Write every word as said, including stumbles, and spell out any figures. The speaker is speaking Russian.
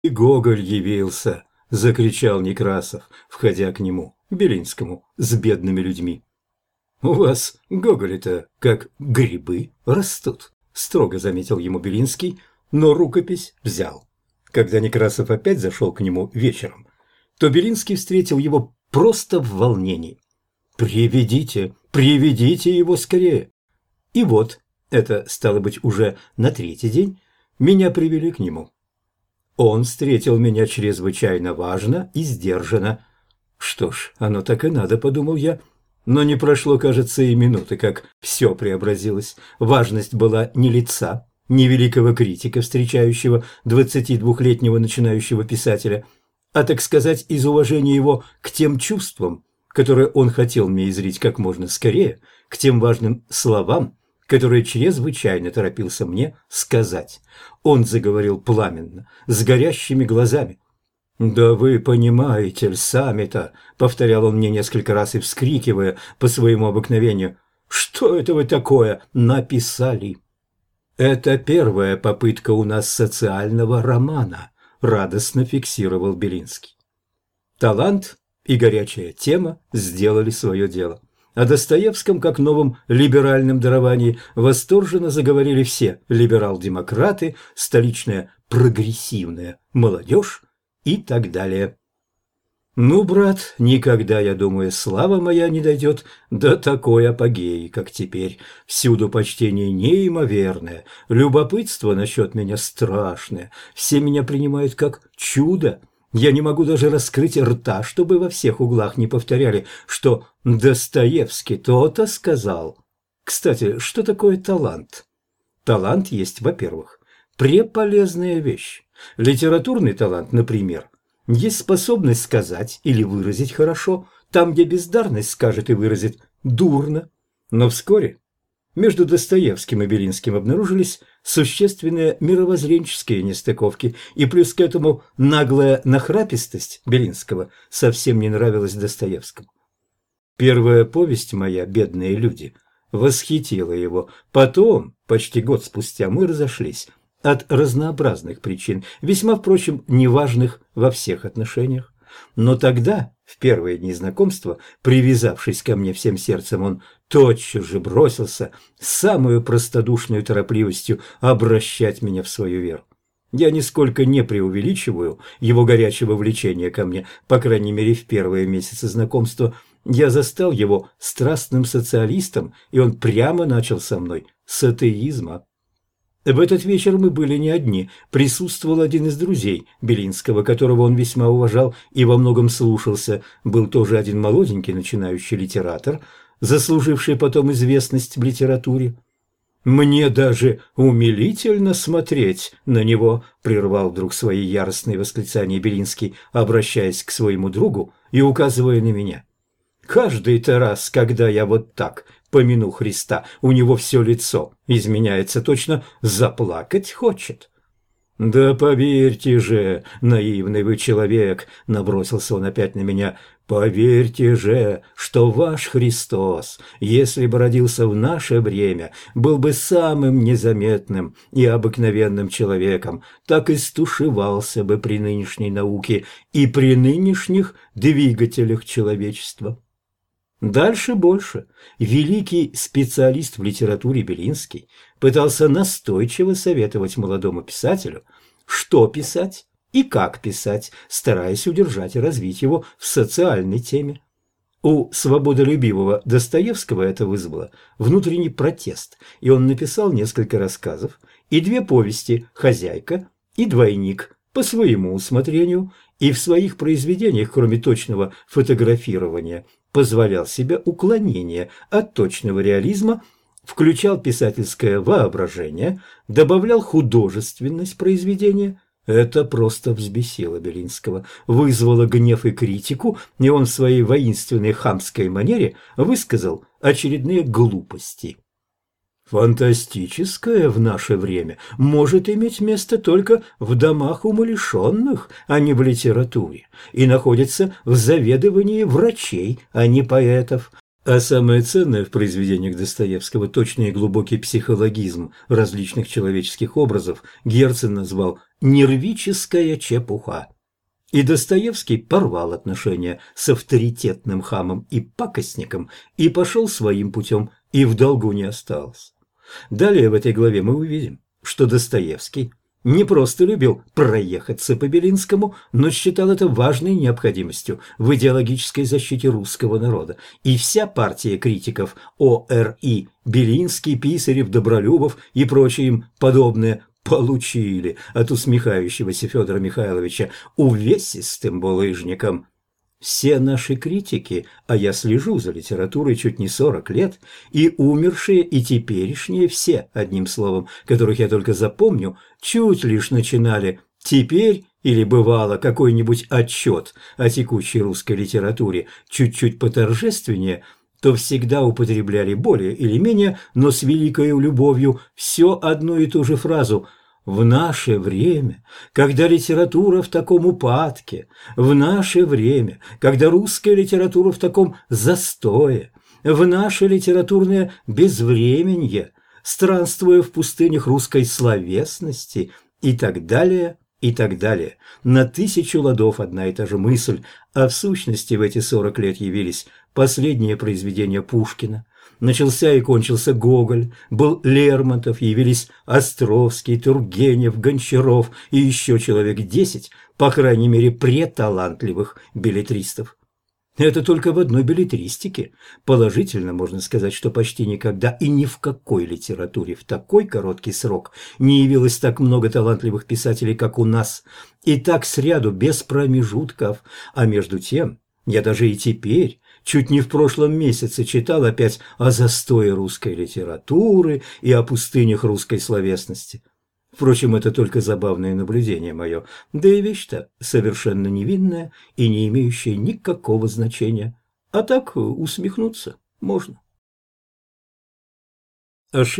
И Гоголь явился, закричал Некрасов, входя к нему, Белинскому, с бедными людьми. У вас Гоголи-то как грибы растут, строго заметил ему Белинский, но рукопись взял. Когда Некрасов опять зашел к нему вечером, то Белинский встретил его просто в волнении. «Приведите, приведите его скорее!» И вот, это стало быть уже на третий день, меня привели к нему. Он встретил меня чрезвычайно важно и сдержанно. Что ж, оно так и надо, подумал я. Но не прошло, кажется, и минуты, как все преобразилось. Важность была не лица, не великого критика, встречающего двадцатидвухлетнего начинающего писателя, а, так сказать, из уважения его к тем чувствам, которые он хотел мне изрить как можно скорее, к тем важным словам, которые чрезвычайно торопился мне сказать. Он заговорил пламенно, с горящими глазами. «Да вы понимаете ль сами-то», — повторял он мне несколько раз и вскрикивая по своему обыкновению, «что это вы такое написали?» «Это первая попытка у нас социального романа», — радостно фиксировал Белинский. Талант и горячая тема сделали свое дело. О Достоевском, как новом либеральном даровании, восторженно заговорили все либерал-демократы, столичная прогрессивная молодежь и так далее. Ну, брат, никогда, я думаю, слава моя не дойдет до такой апогеи, как теперь. Всюду почтение неимоверное, любопытство насчет меня страшное, все меня принимают как чудо. Я не могу даже раскрыть рта, чтобы во всех углах не повторяли, что Достоевский то-то сказал. Кстати, что такое талант? Талант есть, во-первых, преполезная вещь. Литературный талант, например, есть способность сказать или выразить хорошо, там, где бездарность скажет и выразит дурно. Но вскоре между Достоевским и Белинским обнаружились существенные мировоззренческие нестыковки, и плюс к этому наглая нахрапистость Белинского совсем не нравилась Достоевскому. Первая повесть моя «Бедные люди» восхитила его. Потом, почти год спустя, мы разошлись от разнообразных причин, весьма, впрочем, неважных во всех отношениях. Но тогда, в первые дни знакомства, привязавшись ко мне всем сердцем, он тотчас же бросился с самой простодушной торопливостью обращать меня в свою веру. Я нисколько не преувеличиваю его горячего влечения ко мне, по крайней мере, в первые месяцы знакомства. Я застал его страстным социалистом, и он прямо начал со мной с атеизма. В этот вечер мы были не одни. Присутствовал один из друзей Белинского, которого он весьма уважал и во многом слушался. Был тоже один молоденький начинающий литератор, заслуживший потом известность в литературе. «Мне даже умилительно смотреть на него», – прервал вдруг свои яростные восклицания Белинский, обращаясь к своему другу и указывая на меня. «Каждый-то раз, когда я вот так помяну Христа, у него все лицо изменяется, точно заплакать хочет». «Да поверьте же, наивный вы человек», – набросился он опять на меня, – «поверьте же, что ваш Христос, если бы родился в наше время, был бы самым незаметным и обыкновенным человеком, так и стушевался бы при нынешней науке и при нынешних двигателях человечества». Дальше больше. Великий специалист в литературе Белинский пытался настойчиво советовать молодому писателю, что писать и как писать, стараясь удержать и развить его в социальной теме. У свободолюбивого Достоевского это вызвало внутренний протест, и он написал несколько рассказов и две повести «Хозяйка» и «Двойник» по своему усмотрению, и в своих произведениях, кроме точного фотографирования, позволял себе уклонение от точного реализма, включал писательское воображение, добавлял художественность произведения. Это просто взбесило Белинского, вызвало гнев и критику, и он в своей воинственной хамской манере высказал очередные глупости. Фантастическое в наше время может иметь место только в домах умалишенных, а не в литературе, и находится в заведовании врачей, а не поэтов. А самое ценное в произведениях Достоевского – точный и глубокий психологизм различных человеческих образов Герцен назвал «нервическая чепуха». И Достоевский порвал отношения с авторитетным хамом и пакостником и пошел своим путем, и в долгу не остался. Далее в этой главе мы увидим, что Достоевский не просто любил проехаться по Белинскому, но считал это важной необходимостью в идеологической защите русского народа. И вся партия критиков О Р И, Белинский, Писарев, Добролюбов и прочие им подобные получили от усмехающегося Федора Михайловича увесистым булыжником. Все наши критики, а я слежу за литературой чуть не сорок лет, и умершие, и теперешние, все, одним словом, которых я только запомню, чуть лишь начинали теперь или бывало какой-нибудь отчет о текущей русской литературе чуть-чуть поторжественнее, то всегда употребляли более или менее, но с великой любовью, все одну и ту же фразу – в наше время, когда литература в таком упадке, в наше время, когда русская литература в таком застое, в наше литературное безвременье, странствуя в пустынях русской словесности и так далее, и так далее. На тысячу ладов одна и та же мысль, а в сущности в эти сорок лет явились последние произведения Пушкина. Начался и кончился Гоголь, был Лермонтов, явились Островский, Тургенев, Гончаров и еще человек десять, по крайней мере, преталантливых беллетристов. Это только в одной беллетристике. Положительно можно сказать, что почти никогда и ни в какой литературе в такой короткий срок не явилось так много талантливых писателей, как у нас, и так сряду без промежутков. А между тем, я даже и теперь, чуть не в прошлом месяце, читал опять о застое русской литературы и о пустынях русской словесности. Впрочем, это только забавное наблюдение мое, да и вещь-то совершенно невинная и не имеющая никакого значения. А так усмехнуться можно. Ошибка.